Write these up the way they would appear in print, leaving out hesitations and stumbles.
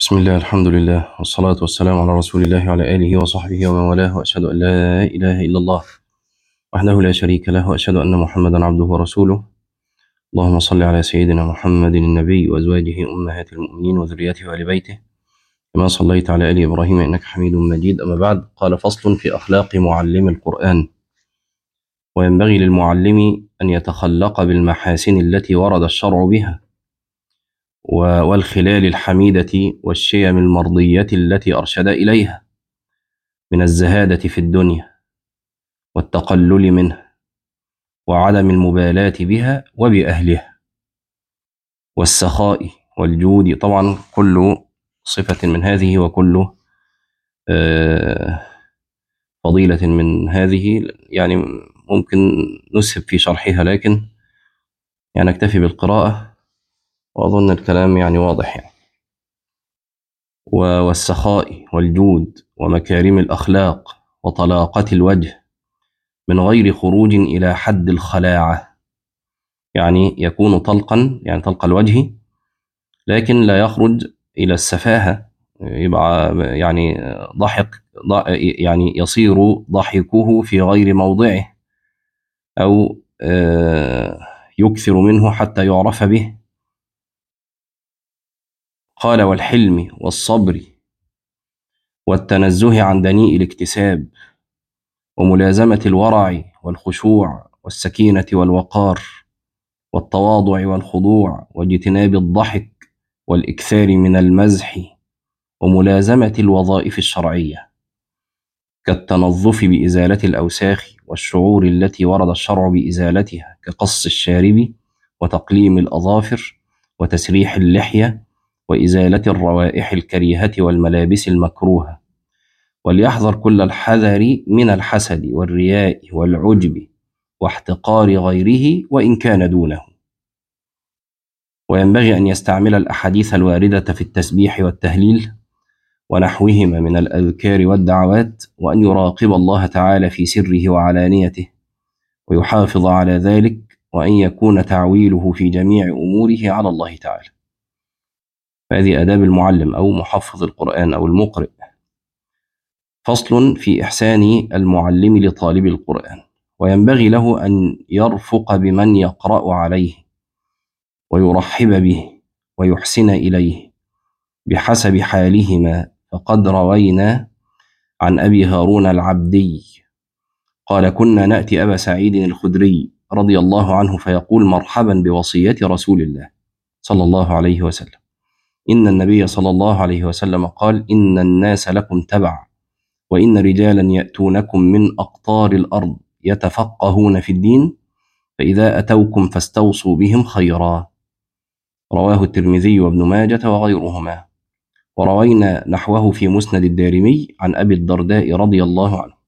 بسم الله، الحمد لله، والصلاة والسلام على رسول الله وعلى آله وصحبه ومن والاه، وأشهد أن لا إله إلا الله وحده لا شريك له، وأشهد أن محمدا عبده ورسوله. اللهم صل على سيدنا محمد النبي وأزواجه أمهات المؤمنين وذريته وآل بيته كما صليت على آل إبراهيم إنك حميد مجيد. أما بعد، قال: فصل في أخلاق معلم القرآن. وينبغي للمعلم أن يتخلق بالمحاسن التي ورد الشرع بها، والخلال الحميدة والشيم المرضية التي أرشد إليها، من الزهادة في الدنيا والتقلل منها وعدم المبالاة بها وبأهلها، والسخاء والجود. طبعا كل صفة من هذه وكل فضيلة من هذه يعني ممكن نسهب في شرحها، لكن يعني نكتفي بالقراءة وأظن الكلام يعني واضح يعني. والسخاء والجود ومكارم الأخلاق وطلاقة الوجه من غير خروج إلى حد الخلاعة، يعني يكون طلقا، يعني طلق الوجه، لكن لا يخرج إلى السفاهة، يبقى يعني يعني يصير ضحكه في غير موضعه، أو يكثر منه حتى يعرف به. قال: والحلم والصبر والتنزه عن دنيء الاكتساب، وملازمة الورع والخشوع والسكينة والوقار والتواضع والخضوع واجتناب الضحك والإكثار من المزح، وملازمة الوظائف الشرعية كالتنظف بإزالة الأوساخ والشعور التي ورد الشرع بإزالتها، كقص الشارب وتقليم الأظافر وتسريح اللحية وإزالة الروائح الكريهة والملابس المكروهة. وليحذر كل الحذر من الحسد والرياء والعجب واحتقار غيره وإن كان دونه. وينبغي أن يستعمل الأحاديث الواردة في التسبيح والتهليل ونحوهما من الأذكار والدعوات، وأن يراقب الله تعالى في سره وعلانيته ويحافظ على ذلك، وأن يكون تعويله في جميع أموره على الله تعالى. هذه آداب المعلم أو محفظ القرآن أو المقرئ. فصل في إحسان المعلم لطالب القرآن. وينبغي له أن يرفق بمن يقرأ عليه ويرحب به ويحسن إليه بحسب حالهما. فقد روينا عن أبي هارون العبدي قال: كنا نأتي أبا سعيد الخدري رضي الله عنه فيقول: مرحبا بوصية رسول الله صلى الله عليه وسلم، إن النبي صلى الله عليه وسلم قال: إن الناس لكم تبع، وإن رجالا يأتونكم من أقطار الأرض يتفقهون في الدين، فإذا أتوكم فاستوصوا بهم خيرا. رواه الترمذي وابن ماجة وغيرهما. وروينا نحوه في مسند الدارمي عن أبي الدرداء رضي الله عنه.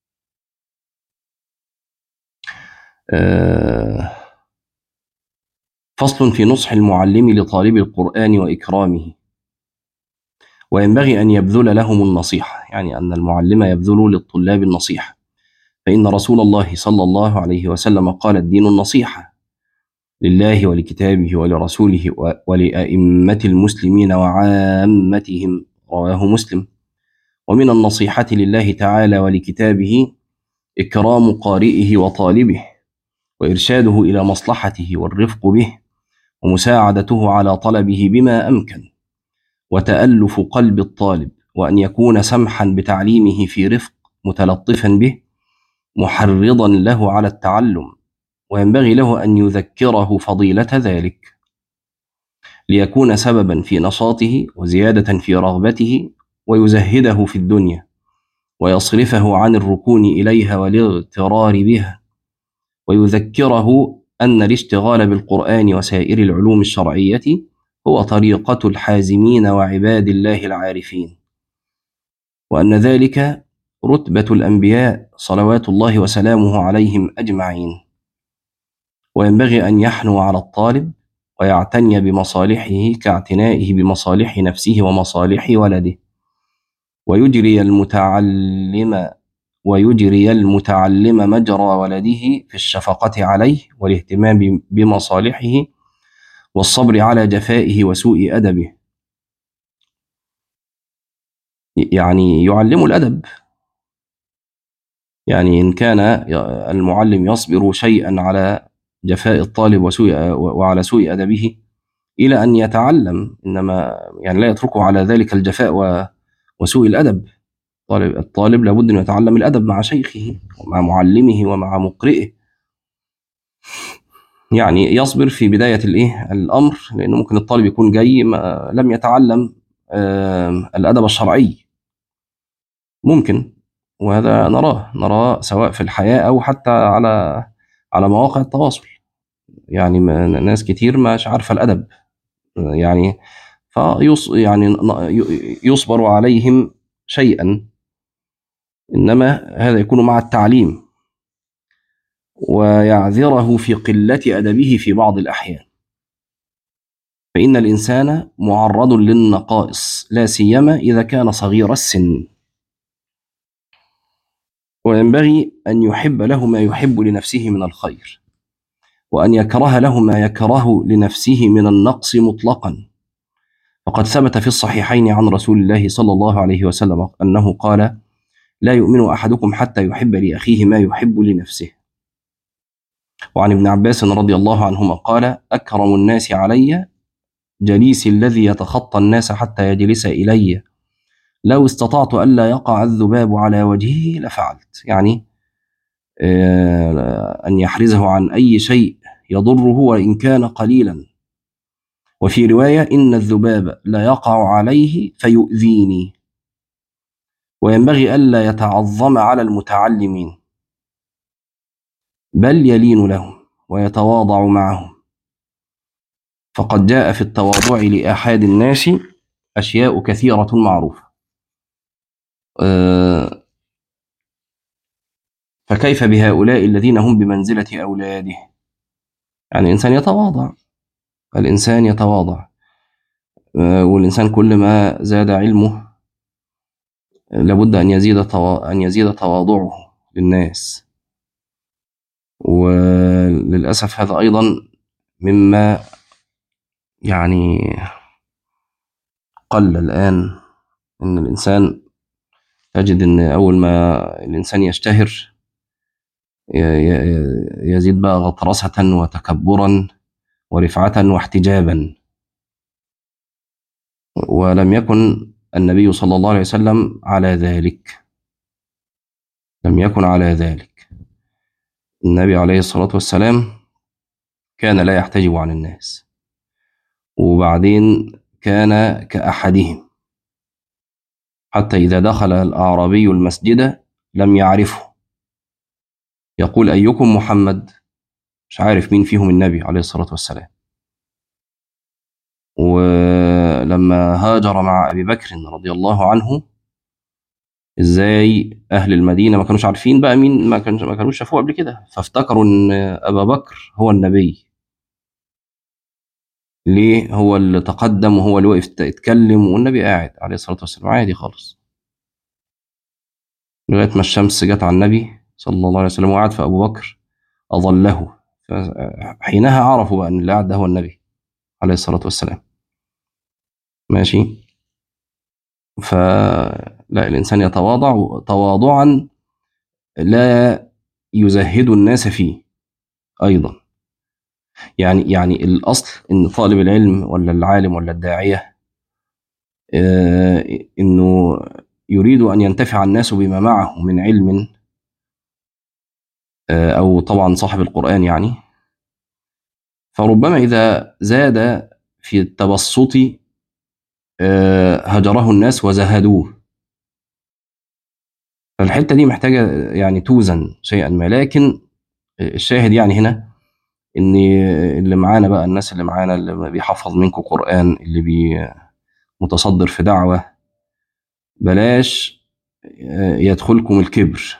فصل في نصح المعلم لطالب القرآن وإكرامه. وينبغي أن يبذل لهم النصيحة، يعني أن المعلم يبذل للطلاب النصيحة، فإن رسول الله صلى الله عليه وسلم قال: الدين النصيحة لله ولكتابه ولرسوله ولأئمة المسلمين وعامتهم. رواه مسلم. ومن النصيحة لله تعالى ولكتابه إكرام قارئه وطالبه، وإرشاده إلى مصلحته والرفق به، ومساعدته على طلبه بما أمكن، وتألف قلب الطالب، وأن يكون سمحا بتعليمه في رفق، متلطفا به، محرضا له على التعلم. وينبغي له أن يذكره فضيلة ذلك ليكون سببا في نشاطه وزيادة في رغبته، ويزهده في الدنيا ويصرفه عن الركون إليها والاغترار بها، ويذكره أن الاشتغال بالقرآن وسائر العلوم الشرعية هو طريقة الحازمين وعباد الله العارفين، وأن ذلك رتبة الأنبياء صلوات الله وسلامه عليهم أجمعين. وينبغي أن يحنو على الطالب ويعتني بمصالحه كاعتنائه بمصالح نفسه ومصالح ولده، ويجري المتعلم مجرى ولده في الشفقة عليه والاهتمام بمصالحه والصبر على جفائه وسوء أدبه. يعني يعلموا الأدب. يعني إن كان المعلم يصبر شيئا على جفاء الطالب وعلى سوء أدبه إلى أن يتعلم، إنما يعني لا يتركه على ذلك الجفاء وسوء الأدب. الطالب لابد أن يتعلم الأدب مع شيخه ومع معلمه ومع مقرئه. يعني يصبر في بداية الأمر، لأنه ممكن الطالب يكون جاي لم يتعلم الأدب الشرعي، ممكن. وهذا نراه سواء في الحياة أو حتى على مواقع التواصل. يعني ناس كتير مش عارفة الأدب، يعني يعني يصبر عليهم شيئا، إنما هذا يكون مع التعليم، ويعذره في قلة أدبه في بعض الأحيان. فإن الإنسان معرض للنقائص، لا سيما إذا كان صغير السن، وينبغي أن يحب له ما يحب لنفسه من الخير، وأن يكره له ما يكره لنفسه من النقص مطلقا. فقد ثبت في الصحيحين عن رسول الله صلى الله عليه وسلم أنه قال: لا يؤمن أحدكم حتى يحب لأخيه ما يحب لنفسه. وعن ابن عباس رضي الله عنهما قال: أكرم الناس علي جليسي الذي يتخطى الناس حتى يجلس إلي، لو استطعت ألا يقع الذباب على وجهه لفعلت. يعني أن يحرزه عن أي شيء يضره وإن كان قليلا. وفي رواية: إن الذباب لا يقع عليه فيؤذيني. وينبغي ألا يتعظم على المتعلمين، بل يلين لهم ويتواضع معهم، فقد جاء في التواضع لأحد الناس أشياء كثيرة معروفة. فكيف بهؤلاء الذين هم بمنزلة أولاده؟ يعني الإنسان يتواضع، والإنسان كل ما زاد علمه لابد أن يزيد تواضعه للناس. وللأسف هذا أيضا مما يعني قل الآن، إن الإنسان تجد إن أول ما الإنسان يشتهر يزيد بقى غطرسة وتكبرا ورفعة واحتجابا. ولم يكن النبي صلى الله عليه وسلم على ذلك، لم يكن على ذلك. النبي عليه الصلاة والسلام كان لا يحتجب عن الناس، وبعدين كان كأحدهم، حتى إذا دخل الأعرابي المسجد لم يعرفه، يقول: أيكم محمد؟ مش عارف مين فيهم النبي عليه الصلاة والسلام. ولما هاجر مع أبي بكر رضي الله عنه، ازاي اهل المدينه ما كانوش عارفين بقى مين، ما كانوش شافوه قبل كده، فافتكروا ان ابا بكر هو النبي. ليه؟ هو اللي تقدم وهو اللي وقف يتكلم، والنبي قاعد عليه الصلاه والسلام عادي خالص، لغايه ما الشمس جت على النبي صلى الله عليه وسلم وقعد، فابو بكر اظله، حينها عرفوا بقى ان اللي قاعد ده هو النبي عليه الصلاه والسلام. ماشي. فلا، الانسان يتواضع تواضعا لا يزهد الناس فيه ايضا. يعني الأصل إن طالب العلم ولا العالم ولا الداعية إنه يريد أن ينتفع الناس بما معه من علم، أو طبعا صاحب القرآن يعني. فربما إذا زاد في التبسط هجره الناس وزهدوه. فالحتة دي محتاجة يعني توزن شيئا ما. لكن الشاهد يعني هنا إن اللي معانا بقى، الناس اللي معانا اللي بيحفظ منكم قرآن، اللي متصدر في دعوة، بلاش يدخلكم الكبر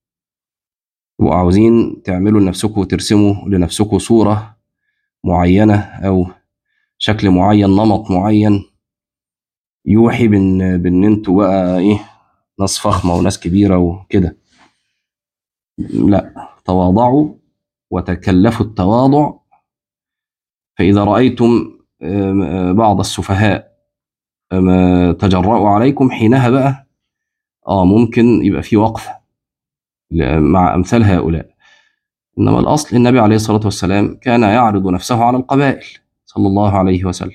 وعاوزين تعملوا لنفسكم وترسموا لنفسكم صورة معينة أو شكل معين، نمط معين، يوحي بإن انتوا بقى ناس فخمة وناس كبيرة وكده. لا، تواضعوا وتكلفوا التواضع. فإذا رأيتم بعض السفهاء تجرأوا عليكم، حينها بقى ممكن يبقى في وقفة مع أمثال هؤلاء. إنما الأصل النبي عليه الصلاة والسلام كان يعرض نفسه على القبائل صلى الله عليه وسلم،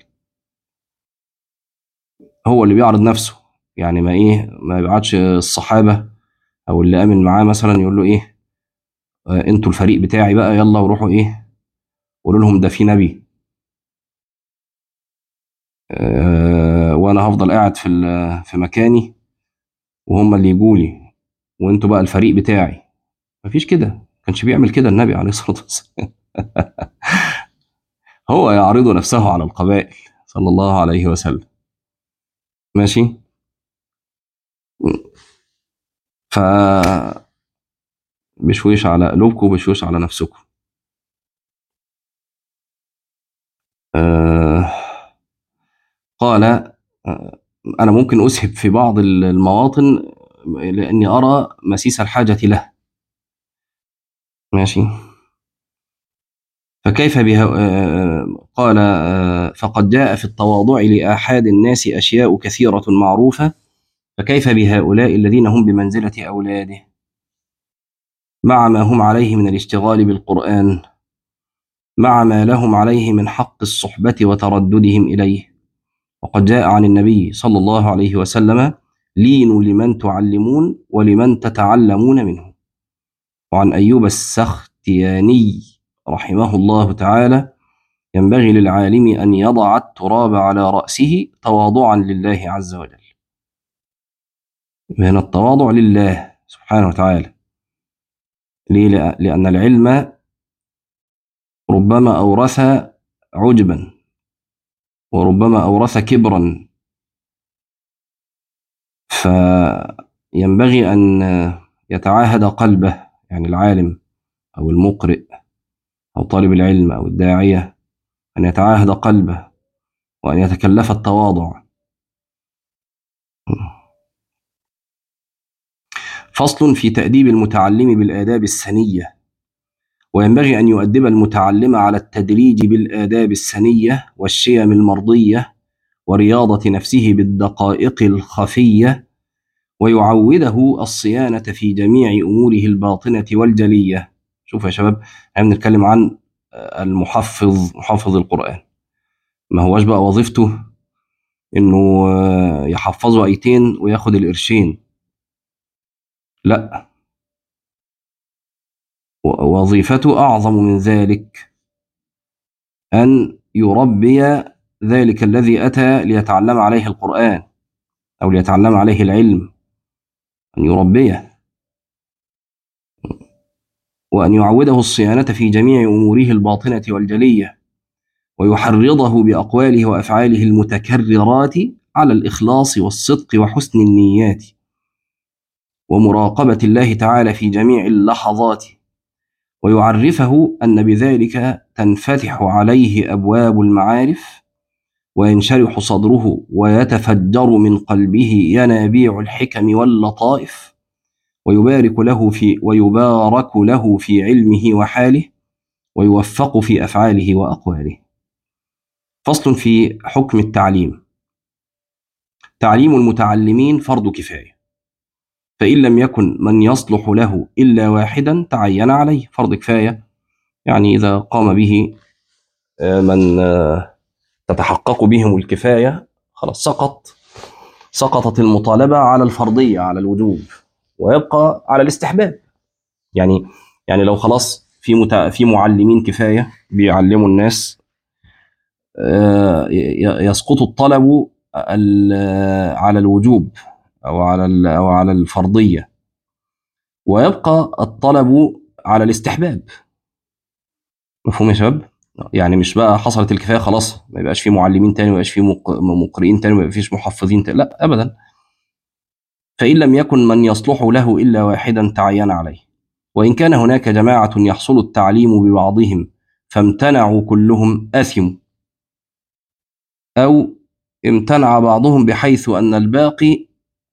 هو اللي بيعرض نفسه. يعني ما يبعتش الصحابة أو اللي آمن معاه مثلا يقول له انتوا الفريق بتاعي بقى، يلا وروحوا قولوا لهم ده في نبي، وانا هفضل قاعد في مكاني وهم اللي يجوا لي، وانتوا بقى الفريق بتاعي. مفيش كده، ما كانش بيعمل كده النبي عليه الصلاة والسلام. هو يعرض نفسه على القبائل صلى الله عليه وسلم. ماشي. ف بشويش على قلوبكم وبشويش على نفسكم. آه قال أنا ممكن أسهب في بعض المواطن لأني أرى مسيس الحاجة له. ماشي. فكيف بها قال فقد جاء في التواضع لآحاد الناس أشياء كثيرة معروفة، فكيف بهؤلاء الذين هم بمنزلة أولاده مع ما هم عليه من الاشتغال بالقرآن، مع ما لهم عليه من حق الصحبة وترددهم إليه. وقد جاء عن النبي صلى الله عليه وسلم: لينوا لمن تعلمون ولمن تتعلمون منه. وعن أيوب السختياني رحمه الله تعالى: ينبغي للعالم أن يضع التراب على رأسه تواضعا لله عز وجل. من التواضع لله سبحانه وتعالى. ليه؟ لأن العلم ربما أورث عجبا، وربما أورث كبرا، فينبغي أن يتعاهد قلبه، يعني العالم أو المقرئ أو طالب العلم أو الداعية، أن يتعاهد قلبه وأن يتكلف التواضع. فصل في تأديب المتعلم بالآداب السنية. وينبغي أن يؤدب المتعلم على التدريج بالآداب السنية والشيم المرضية ورياضة نفسه بالدقائق الخفية، ويعوده الصيانة في جميع أموره الباطنة والجلية. شوف يا شباب، احنا بنتكلم عن محفظ القرآن. ما هواش بقى وظيفته إنه يحفظه آيتين وياخد القرشين، لا، وظيفته أعظم من ذلك، أن يربي ذلك الذي أتى ليتعلم عليه القرآن أو ليتعلم عليه العلم، أن يربيه وأن يعوده الصيانة في جميع أموره الباطنة والجلية، ويحرضه بأقواله وأفعاله المتكررات على الإخلاص والصدق وحسن النيات ومراقبة الله تعالى في جميع اللحظات، ويعرفه أن بذلك تنفتح عليه أبواب المعارف وينشرح صدره ويتفجر من قلبه ينابيع الحكم واللطائف، ويبارك له في علمه وحاله، ويوفق في أفعاله وأقواله. فصل في حكم التعليم. تعليم المتعلمين فرض كفاية، فإن لم يكن من يصلح له إلا واحدا تعين عليه. فرض كفاية يعني إذا قام به من تتحقق بهم الكفاية، خلاص سقطت المطالبة على الفرضية، على الوجوب، ويبقى على الاستحباب. يعني لو خلاص في معلمين كفاية بيعلموا الناس، يسقط الطلب على الوجوب أو على الفرضية، ويبقى الطلب على الاستحباب. مفهوم يا شباب؟ يعني مش بقى حصلت الكفاية خلاص ما يبقاش في معلمين تاني، ما يبقاش في مقرئين تاني، ما يبقاش محفظين تاني، لا أبدا. فإن لم يكن من يصلح له إلا واحدا تعين عليه. وإن كان هناك جماعة يحصل التعليم ببعضهم فامتنعوا كلهم آثموا، أو امتنع بعضهم بحيث أن الباقي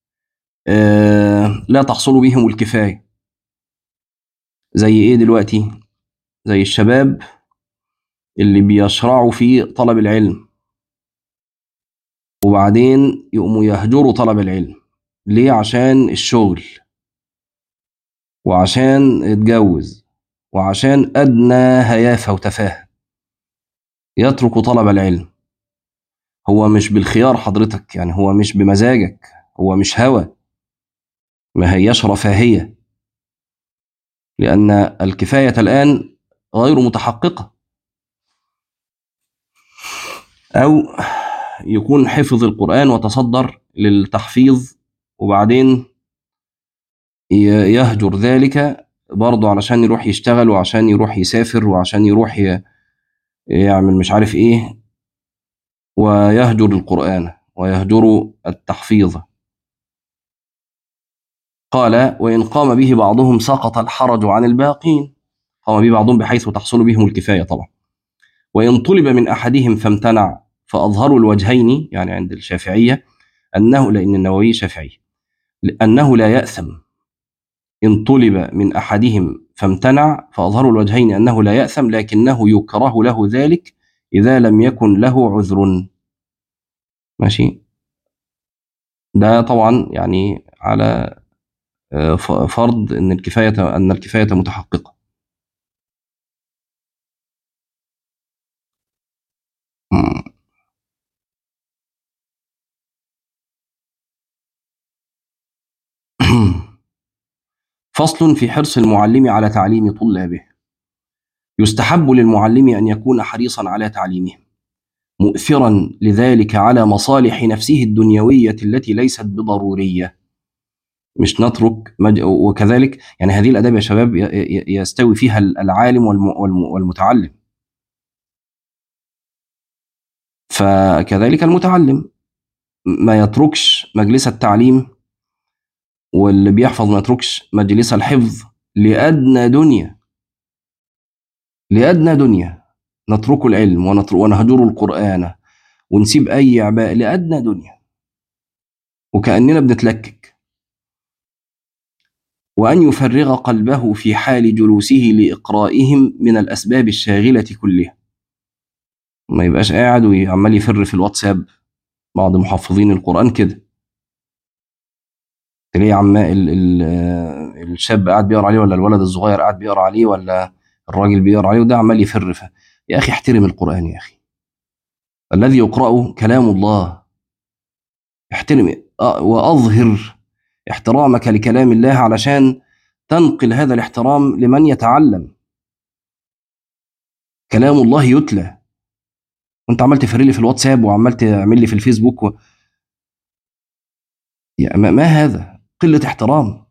لا تحصل بهم الكفاية. زي إيه دلوقتي؟ زي الشباب اللي بيشرعوا في طلب العلم وبعدين يقوموا يهجروا طلب العلم، ليه؟ عشان الشغل، وعشان اتجوز، وعشان أدنى هيافة وتفاهة، يترك طلب العلم. هو مش بالخيار حضرتك، يعني هو مش بمزاجك، هو مش هوى، ما هياش رفاهية، لأن الكفاية الآن غير متحققة. أو يكون حفظ القرآن وتصدر للتحفيظ، وبعدين يهجر ذلك برضه علشان يروح يشتغل، وعشان يروح يسافر، وعشان يروح يعمل مش عارف ايه، ويهجر القرآن ويهجر التحفيظ. قال: وإن قام به بعضهم سقط الحرج عن الباقين. قام به بعضهم بحيث تحصل بهم الكفاية طبعا. وإن طلب من أحدهم فامتنع فأظهر الوجهين، يعني عند الشافعية أنه، لأن النووي شافعي، أنه لا يأثم. إن طلب من أحدهم فامتنع فأظهر الوجهين أنه لا يأثم، لكنه يكره له ذلك إذا لم يكن له عذر. ماشي. ده طبعا يعني على فرض أن الكفاية متحققة. فصل في حرص المعلم على تعليم طلابه. يستحب للمعلم أن يكون حريصا على تعليمهم، مؤثرا لذلك على مصالح نفسه الدنيوية التي ليست بضرورية. مش نترك وكذلك يعني هذه الآداب يا شباب يستوي فيها العالم والمتعلم، فكذلك المتعلم ما يتركش مجلس التعليم، واللي بيحفظ ما يتركش مجلس الحفظ لأدنى دنيا، لأدنى دنيا نترك العلم ونهجر القرآن ونسيب أي عباء لأدنى دنيا، وكأننا بنتلكك. وأن يفرغ قلبه في حال جلوسه لإقرائهم من الأسباب الشاغلة كلها. ما يبقاش قاعد وعمال يفر في الواتساب. بعض محفظين القرآن كده، تلاقيه الشاب قاعد بيقرا عليه، ولا الولد الصغير قاعد بيقرا عليه، ولا الراجل بيقرا عليه، وده عمال يفر يا أخي احترم القرآن يا أخي، الذي يقرأه كلام الله، احترم وأظهر احترامك لكلام الله علشان تنقل هذا الاحترام لمن يتعلم. كلام الله يتلى، وانت عمال تفري لي في الواتساب وعمال تعمل لي في الفيسبوك ما هذا؟ قلة احترام.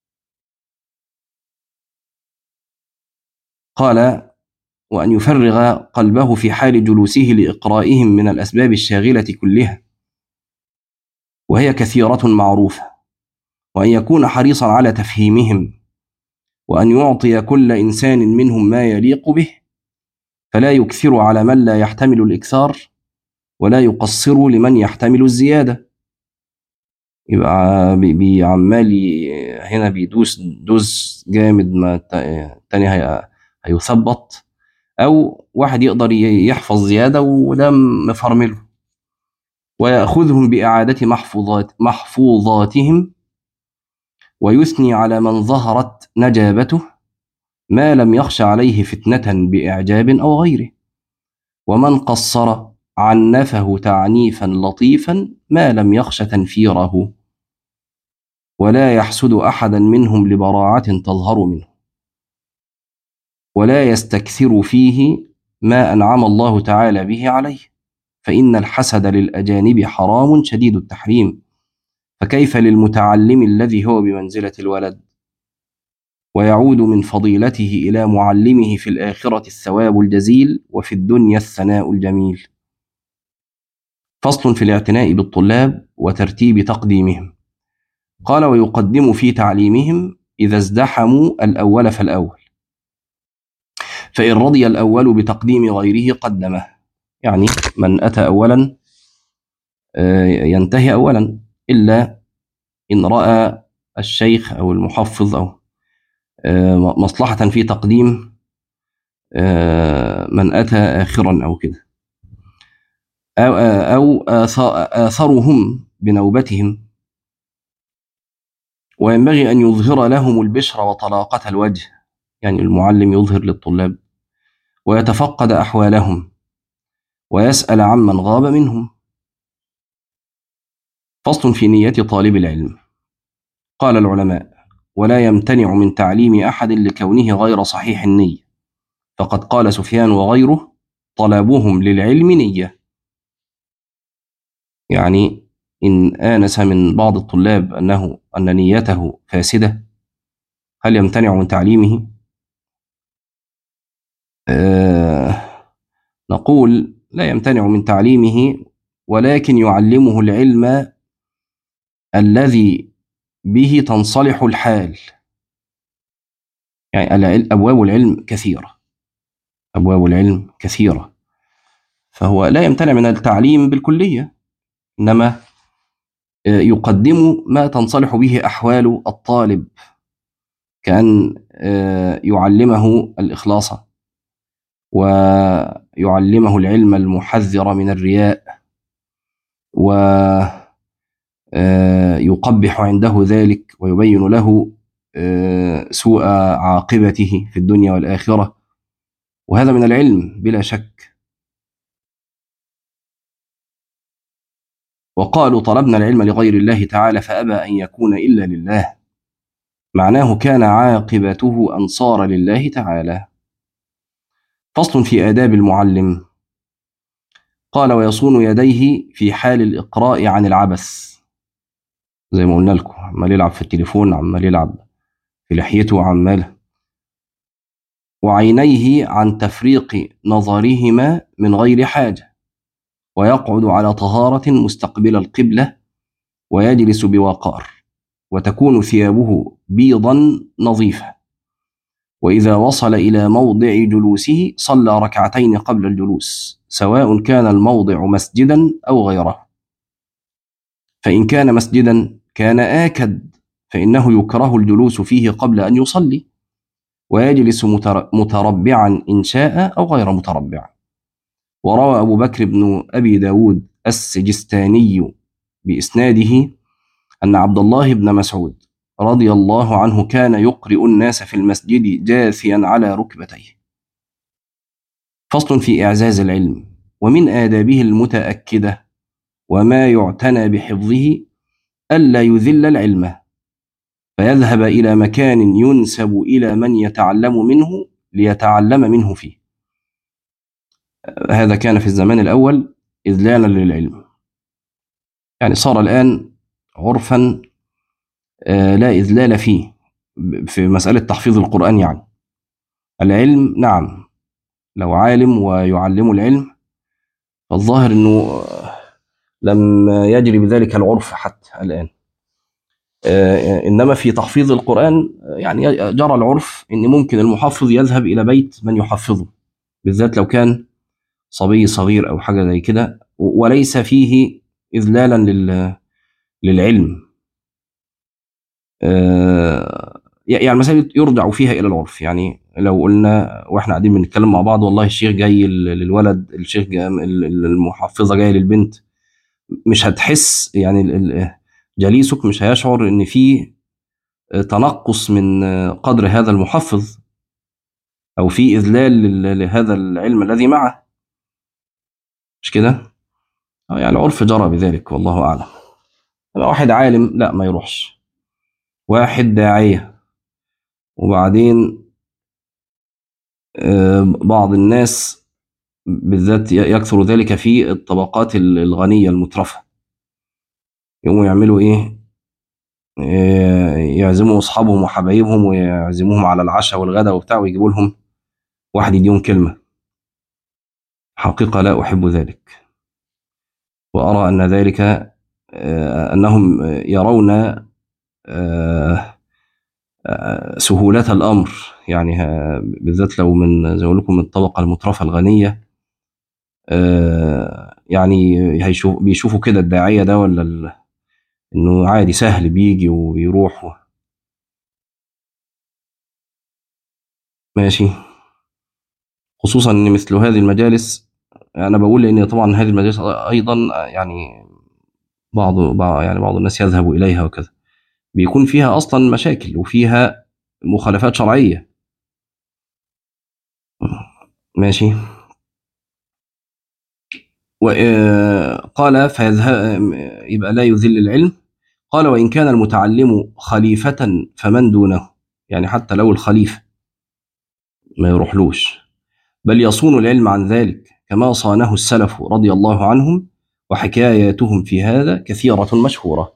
قال: وأن يفرغ قلبه في حال جلوسه لإقرائهم من الأسباب الشاغلة كلها، وهي كثيرة معروفة، وأن يكون حريصا على تفهيمهم، وأن يعطي كل إنسان منهم ما يليق به، فلا يكثر على من لا يحتمل الإكثار، ولا يقصر لمن يحتمل الزيادة. يبقى عمال هنا بيدوس دوس جامد، ما التاني هيثبط، أو واحد يقدر يحفظ زيادة وده مفرمله، ويأخذهم بإعادة محفوظاتهم، ويثني على من ظهرت نجابته ما لم يخش عليه فتنة بإعجاب أو غيره، ومن قصر عنفه تعنيفا لطيفا ما لم يخش تنفيره، ولا يحسد أحدا منهم لبراعة تظهر منه، ولا يستكثر فيه ما أنعم الله تعالى به عليه، فإن الحسد للأجانب حرام شديد التحريم، فكيف للمتعلم الذي هو بمنزلة الولد، ويعود من فضيلته إلى معلمه في الآخرة الثواب الجزيل، وفي الدنيا الثناء الجميل. فصل في الاعتناء بالطلاب وترتيب تقديمهم. قال: ويقدم في تعليمهم إذا ازدحموا الأول فالأول، فإن رضي الأول بتقديم غيره قدمه. يعني من أتى أولا ينتهي أولا، إلا إن رأى الشيخ أو المحفظ أو مصلحة في تقديم من أتى آخرا أو كده، أو آثرهم بنوبتهم وينبغي أن يظهر لهم البشر وطلاقة الوجه، يعني المعلم يظهر للطلاب ويتفقد أحوالهم ويسأل عمن غاب منهم. فصل في نية طالب العلم. قال العلماء: ولا يمتنع من تعليم أحد لكونه غير صحيح النية، فقد قال سفيان وغيره: طلبهم للعلم نية. يعني إن آنس من بعض الطلاب أن نيته فاسدة، هل يمتنع من تعليمه؟ نقول لا يمتنع من تعليمه، ولكن يعلمه العلم الذي به تنصلح الحال. يعني أبواب العلم كثيرة، أبواب العلم كثيرة، فهو لا يمتنع من التعليم بالكلية، إنما يقدم ما تنصلح به أحوال الطالب، كأن يعلمه الإخلاص، ويعلمه العلم المحذر من الرياء، ويقبح عنده ذلك ويبين له سوء عاقبته في الدنيا والآخرة، وهذا من العلم بلا شك. وقالوا: طلبنا العلم لغير الله تعالى فأبى أن يكون إلا لله، معناه كان عاقبته أن صار لله تعالى. فصل في آداب المعلم. قال: ويصون يديه في حال الإقراء عن العبث، زي ما قلنا لكم، عمال يلعب في التليفون، عمال يلعب في لحيته، عمال. وعينيه عن تفريق نظرهما من غير حاجة، ويقعد على طهارة مستقبل القبلة، ويجلس بوقار، وتكون ثيابه بيضا نظيفة. وإذا وصل إلى موضع جلوسه صلى ركعتين قبل الجلوس، سواء كان الموضع مسجدا أو غيره. فإن كان مسجدا كان آكد، فإنه يكره الجلوس فيه قبل أن يصلي، ويجلس متربعا إن شاء أو غير متربع. وروى أبو بكر بن أبي داود السجستاني بإسناده أن عبد الله بن مسعود رضي الله عنه كان يقرئ الناس في المسجد جاثيا على ركبتيه. فصل في إعزاز العلم. ومن آدابه المتأكدة وما يعتنى بحفظه ألا يذل العلم، فيذهب إلى مكان ينسب إلى من يتعلم منه ليتعلم منه فيه. هذا كان في الزمان الأول إذلالا للعلم، يعني صار الآن عرفا لا إذلال فيه، في مسألة تحفيظ القرآن. يعني العلم نعم، لو عالم ويعلم العلم، فالظاهر أنه لم يجري بذلك العرف حتى الآن. إنما في تحفيظ القرآن يعني جرى العرف أن ممكن المحفظ يذهب إلى بيت من يحفظه، بالذات لو كان صبي صغير أو حاجة زي كده، وليس فيه إذلالا للعلم. يعني مسألة يرجع فيها إلى العرف. يعني لو قلنا وإحنا قاعدين بنتكلم مع بعض، والله الشيخ جاي للولد، الشيخ جاي، المحفظة جاية للبنت، مش هتحس، يعني جليسك مش هيشعر إن في تنقص من قدر هذا المحفظ، أو في إذلال لهذا العلم الذي معه، مش كده؟ يعني العرف جرى بذلك، والله أعلم. واحد عالم لا ما يروحش، واحد داعية، وبعدين بعض الناس بالذات يكثر ذلك في الطبقات الغنية المترفة، يقوموا يعملوا إيه؟ يعزموا أصحابهم وحبايبهم ويعزموهم على العشاء والغداء وبتاع، ويجيبوا لهم واحد يديهم كلمة. حقيقة لا أحب ذلك، وأرى أن ذلك أنهم يرون سهولة الأمر، يعني بالذات لو من زي ما لكم من الطبقة المترفة الغنية، يعني بيشوفوا كده الداعية ده ولا إنه عادي سهل بيجي ويروح ماشي. خصوصا إن مثل هذه المجالس، أنا بقول إن طبعا هذه المجالس أيضا يعني بعض الناس يذهب إليها وكذا، بيكون فيها أصلا مشاكل وفيها مخالفات شرعية. ماشي. قال فيذهب، يبقى لا يذل العلم. قال وإن كان المتعلم خليفة فمن دونه، يعني حتى لو الخليفة ما يروحلوش، بل يصون العلم عن ذلك كما صانه السلف رضي الله عنهم، وحكاياتهم في هذا كثيرة مشهورة.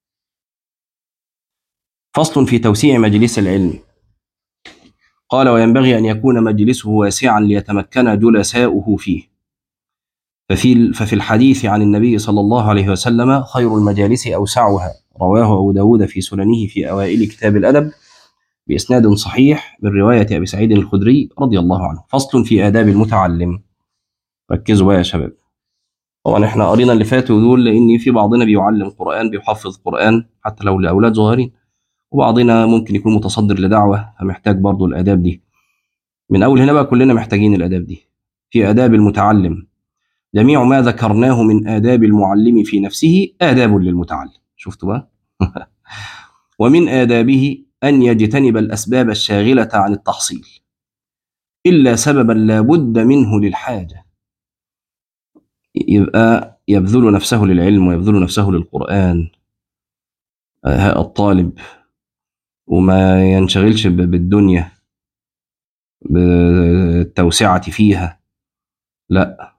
فصل في توسيع مجلس العلم. قال وينبغي أن يكون مجلسه واسعا ليتمكن جلساؤه فيه. ففي الحديث عن النبي صلى الله عليه وسلم خير المجالس أوسعها، رواه أبو داود في سننه في أوائل كتاب الأدب بإسناد صحيح من رواية أبي سعيد الخدري رضي الله عنه. فصل في آداب المتعلم. ركزوا بقى يا شباب. طبعا احنا قرينا اللي فاتوا دول لأن في بعضنا بيعلم قرآن، بيحفظ قرآن حتى لو لأولاد صغيرين، وبعضنا ممكن يكون متصدر لدعوة فمحتاج برضو الآداب دي. من أول هنا بقى كلنا محتاجين الآداب دي. في آداب المتعلم جميع ما ذكرناه من آداب المعلم في نفسه آداب للمتعلم. شفتوا بقى؟ ومن آدابه أن يجتنب الأسباب الشاغلة عن التحصيل إلا سببا لا بد منه للحاجة. يبقى يبذل نفسه للعلم ويبذل نفسه للقرآن الطالب، وما ينشغلش بالدنيا بالتوسعة فيها، لا.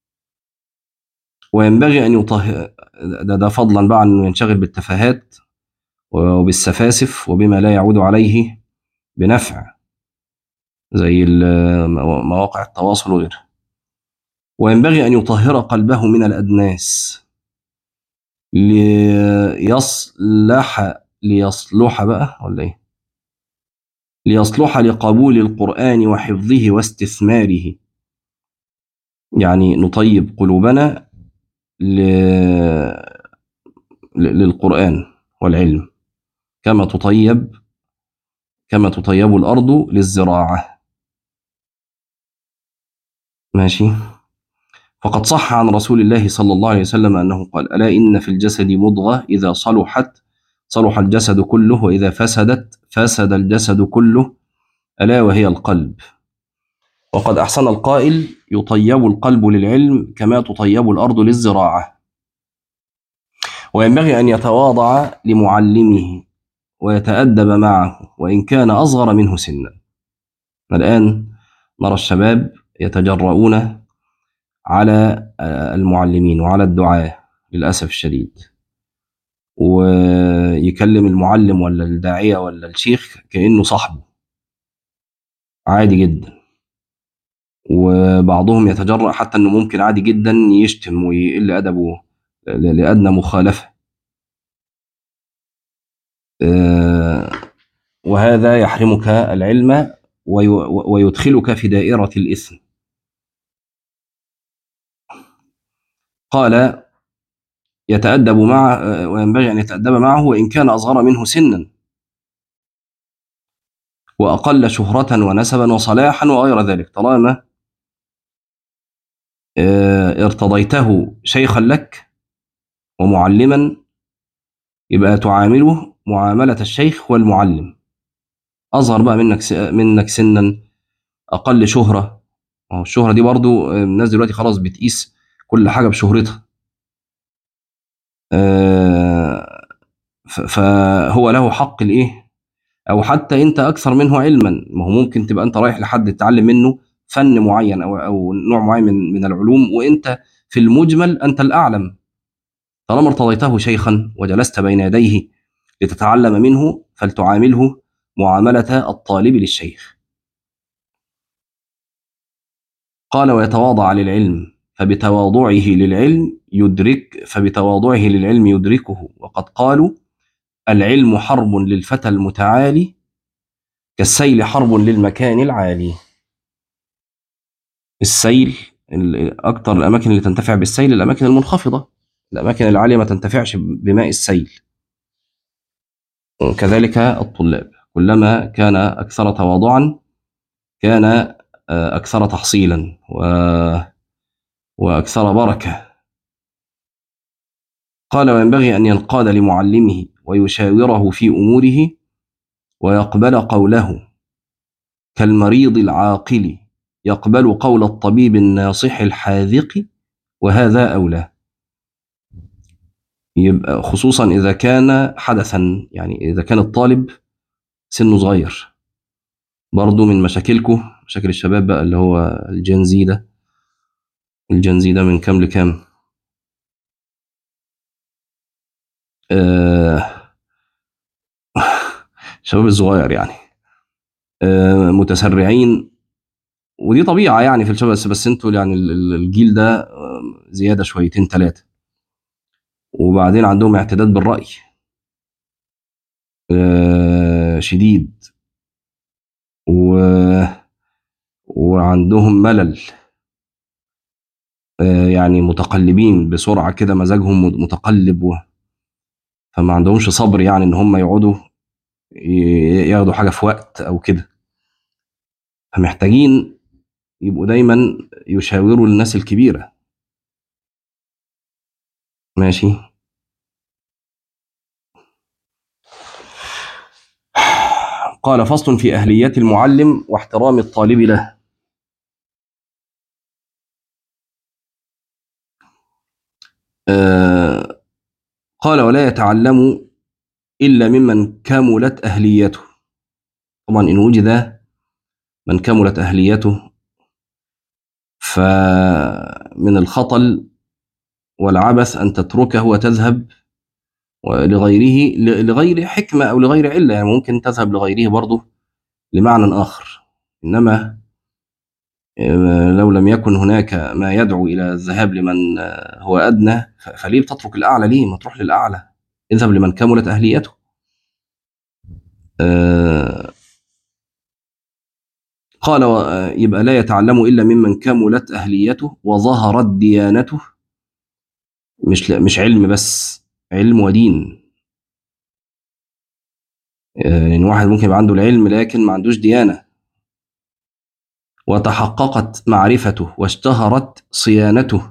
وينبغي أن يطهر، ده فضلا بقى أنه ينشغل بالتفاهات وبالسفاسف وبما لا يعود عليه بنفع زي مواقع التواصل وغيرها. وينبغي أن يطهر قلبه من الأدناس ليصلح بقى ولا إيه؟ ليصلح لقبول القرآن وحفظه واستثماره. يعني نطيب قلوبنا للقرآن والعلم كما تطيب الأرض للزراعة. ماشي. فقد صح عن رسول الله صلى الله عليه وسلم أنه قال ألا إن في الجسد مضغة إذا صلحت صلح الجسد كله وإذا فسدت فسد الجسد كله ألا وهي القلب. وقد أحسن القائل يطيب القلب للعلم كما تطيب الأرض للزراعة. وينبغي أن يتواضع لمعلمه ويتأدب معه وإن كان أصغر منه سنا. الآن نرى الشباب يتجرؤون على المعلمين وعلى الدعاة للأسف الشديد، ويكلم المعلم ولا الداعية ولا الشيخ كأنه صاحبه عادي جدا. وبعضهم يتجرأ حتى أنه ممكن عادي جدا يشتم ويقل أدبه لأدنى مخالفة. وهذا يحرمك العلم ويدخلك في دائرة الإثم. قال يتأدب معه، وينبغي أن يتأدب معه وإن كان أصغر منه سنا وأقل شهرة ونسبا وصلاحا وغير ذلك، طالما ارتضيته شيخا لك ومعلما يبقى تعامله معاملة الشيخ والمعلم. أصغر بقى منك سنا، أقل شهرة. الشهرة دي برضو الناس دلوقتي خلاص بتقيس كل حاجة بشهرتها. فهو له حق الإيه، أو حتى أنت أكثر منه علما. ما هو ممكن تبقى أنت رايح لحد تتعلم منه فن معين أو نوع معين من العلوم، وأنت في المجمل أنت الأعلم. طالما ارتضيته شيخا وجلست بين يديه لتتعلم منه فلتعامله معاملة الطالب للشيخ. قال ويتواضع للعلم فبتواضعه للعلم يدركه. وقد قالوا العلم حرب للفتى المتعالي كالسيل حرب للمكان العالي. السيل أكتر الأماكن اللي تنتفع بالسيل الأماكن المنخفضة، الأماكن العالية ما تنتفعش بماء السيل. كذلك الطلاب كلما كان أكثر تواضعا كان أكثر تحصيلا وأكثر بركة. قال وينبغي أن ينقاد لمعلمه ويشاوره في أموره ويقبل قوله، كالمريض العاقل يقبل قول الطبيب الناصح الحاذق، وهذا أولى. يبقى خصوصا إذا كان حدثا، يعني إذا كان الطالب سنه صغير. برضو من مشاكلكم، مشاكل الشباب بقى، اللي هو الجنزي ده. الجنزي ده من كام لكام؟ آه الشباب الصغير يعني متسرعين، ودي طبيعة يعني في الشباب، بس انتوا يعني الجيل ده زيادة شويتين ثلاثة، وبعدين عندهم اعتداد بالرأي شديد، و... وعندهم ملل، يعني متقلبين بسرعة كده، مزاجهم متقلب، فما عندهمش صبر يعني ان هم يقعدوا ياخدوا حاجة في وقت او كده، فمحتاجين يبقوا دايما يشاوروا الناس الكبيرة. ماشي. قال: فصل في أهلية المعلم واحترام الطالب له. قال: ولا يتعلم إلا ممن كملت أهليته. طبعا إن وجد من كملت أهليته، فمن الخطل والعبث أن تتركه وتذهب لغيره، لغير حكمة أو لغير علة، يعني ممكن تذهب لغيره برضه لمعنى آخر. إنما لو لم يكن هناك ما يدعو إلى الذهاب لمن هو أدنى، فليه بتترك الأعلى؟ ليه ما تروح للأعلى؟ اذهب لمن كملت أهليته. قال: يبقى لا يتعلم إلا ممن كملت أهليته وظهرت ديانته. مش علم بس، علم ودين. يعني واحد ممكن يبقى عنده العلم لكن ما عندوش ديانة. وتحققت معرفته واشتهرت صيانته.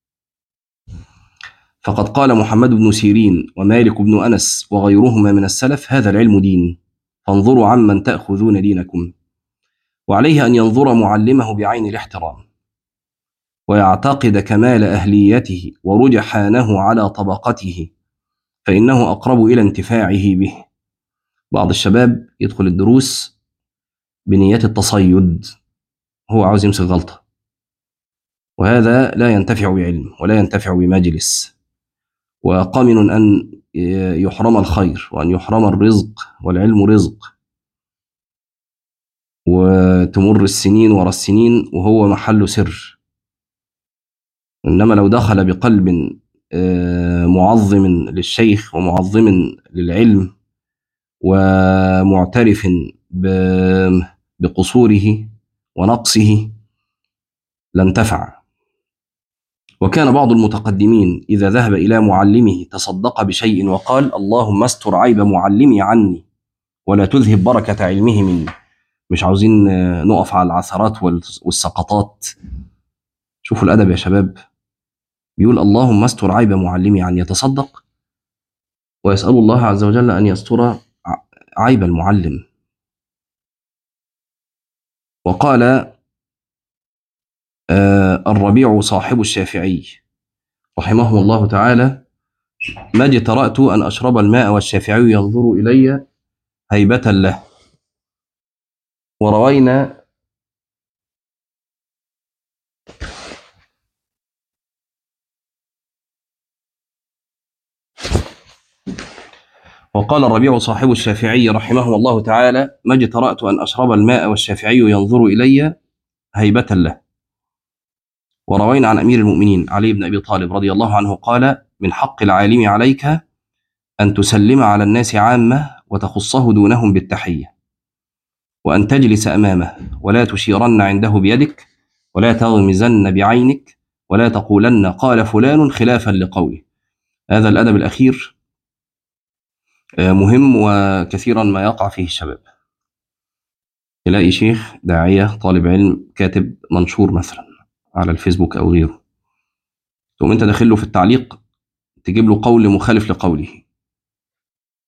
فقد قال محمد بن سيرين ومالك بن أنس وغيرهما من السلف: هذا العلم دين، فانظروا عمن تأخذون دينكم. وعليه أن ينظر معلمه بعين الاحترام، ويعتقد كمال أهليته ورجحانه على طبقته، فإنه أقرب إلى انتفاعه به. بعض الشباب يدخل الدروس بنية التصيد، هو عاوز يمسك غلطة، وهذا لا ينتفع بعلم ولا ينتفع بمجلس، وقامن أن يحرم الخير وأن يحرم الرزق، والعلم رزق، وتمر السنين ورا السنين وهو محل سر. إنما لو دخل بقلب معظم للشيخ ومعظم للعلم ومعترف بقصوره ونقصه، لانتفع. وكان بعض المتقدمين إذا ذهب إلى معلمه تصدق بشيء وقال: اللهم استر عيب معلمي عني ولا تذهب بركة علمه مني. مش عاوزين نقف على العثرات والسقطات. شوفوا الأدب يا شباب، بيقول: اللهم استر عيب معلمي عني، يتصدق ويسأل الله عز وجل أن يستر عيب المعلم. وقال الربيع صاحب الشافعي رحمه الله تعالى: ما اجترأت أن أشرب الماء والشافعي ينظر إلي هيبة له. وروينا وقال الربيع صاحب الشافعي رحمه الله تعالى: ما اجترأت أن أشرب الماء والشافعي ينظر إلي هيبة له. وروينا عن أمير المؤمنين علي بن أبي طالب رضي الله عنه قال: من حق العالم عليك أن تسلم على الناس عامة وتخصه دونهم بالتحية، وأن تجلس أمامه ولا تشيرن عنده بيدك، ولا تغمزن بعينك، ولا تقولن قال فلان خلافا لقوله. هذا الأدب الأخير مهم، وكثيرا ما يقع فيه الشباب. تلاقي شيخ داعية طالب علم كاتب منشور مثلا على الفيسبوك أو غيره، تقوم أنت داخل له في التعليق تجيب له قول مخالف لقوله،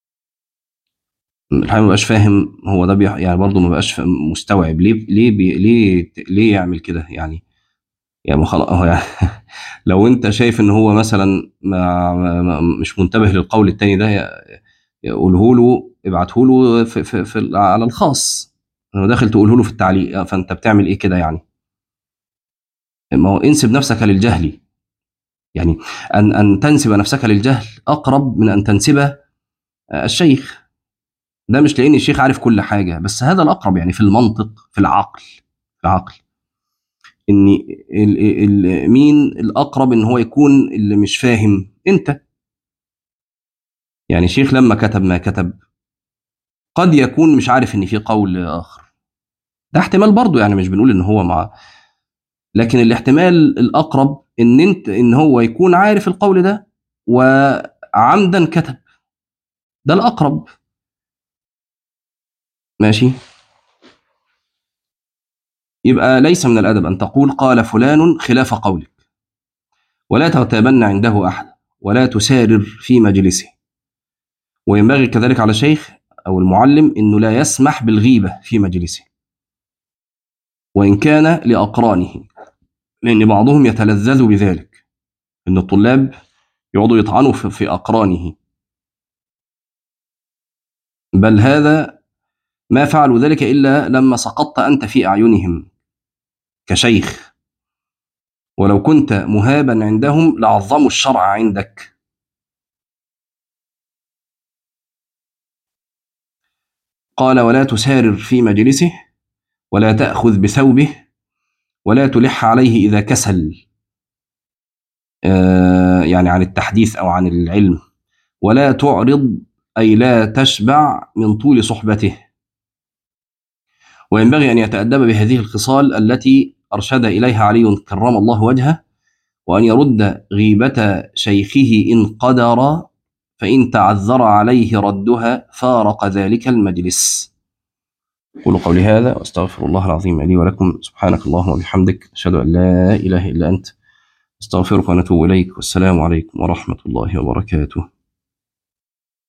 الحقيقة ما بقاش فاهم هو ده يعني برضه ما بقاش مستوعب ليه يعمل كده يعني. يعني ما خلاص هو يعني لو انت شايف ان هو مثلا مش منتبه للقول التاني ده، قوله له، ابعته له على الخاص. لو داخل تقوله له في التعليق، فانت بتعمل ايه كده يعني؟ ما هو انسب نفسك للجهل يعني. ان تنسب نفسك للجهل اقرب من ان تنسب الشيخ. ده مش لان الشيخ عارف كل حاجه، بس هذا الاقرب يعني في المنطق، في العقل. في العقل ان مين الاقرب ان هو يكون اللي مش فاهم؟ انت. يعني شيخ لما كتب ما كتب قد يكون مش عارف ان في قول اخر. ده احتمال برضو، يعني مش بنقول ان هو مع، لكن الاحتمال الاقرب ان هو يكون عارف القول ده وعمدا كتب. ده الاقرب. ماشي. يبقى ليس من الادب ان تقول قال فلان خلاف قولك، ولا تغتابن عنده احد، ولا تسارر في مجلسه. وينبغي كذلك على الشيخ او المعلم انه لا يسمح بالغيبه في مجلسه، وان كان لاقرانه، لان بعضهم يتلذذ بذلك، ان الطلاب يقعدوا يطعنوا في اقرانه. بل هذا ما فعلوا ذلك الا لما سقطت انت في اعينهم كشيخ. ولو كنت مهابا عندهم لعظموا الشرع عندك. قال ولا تسارر في مجلسه، ولا تأخذ بثوبه، ولا تلح عليه إذا كسل، يعني عن التحديث أو عن العلم. ولا تعرض، أي لا تشبع من طول صحبته. وينبغي أن يتأدب بهذه الخصال التي أرشد إليها علي كرم الله وجهه، وأن يرد غيبة شيخه إن قدر، فإن تعذر عليه ردها فارق ذلك المجلس. قولوا قولي هذا وأستغفر الله العظيم لي ولكم. سبحانك اللهم وبحمدك، أشهد أن لا إله إلا أنت، أستغفرك ونتوب إليك. والسلام عليكم ورحمة الله وبركاته.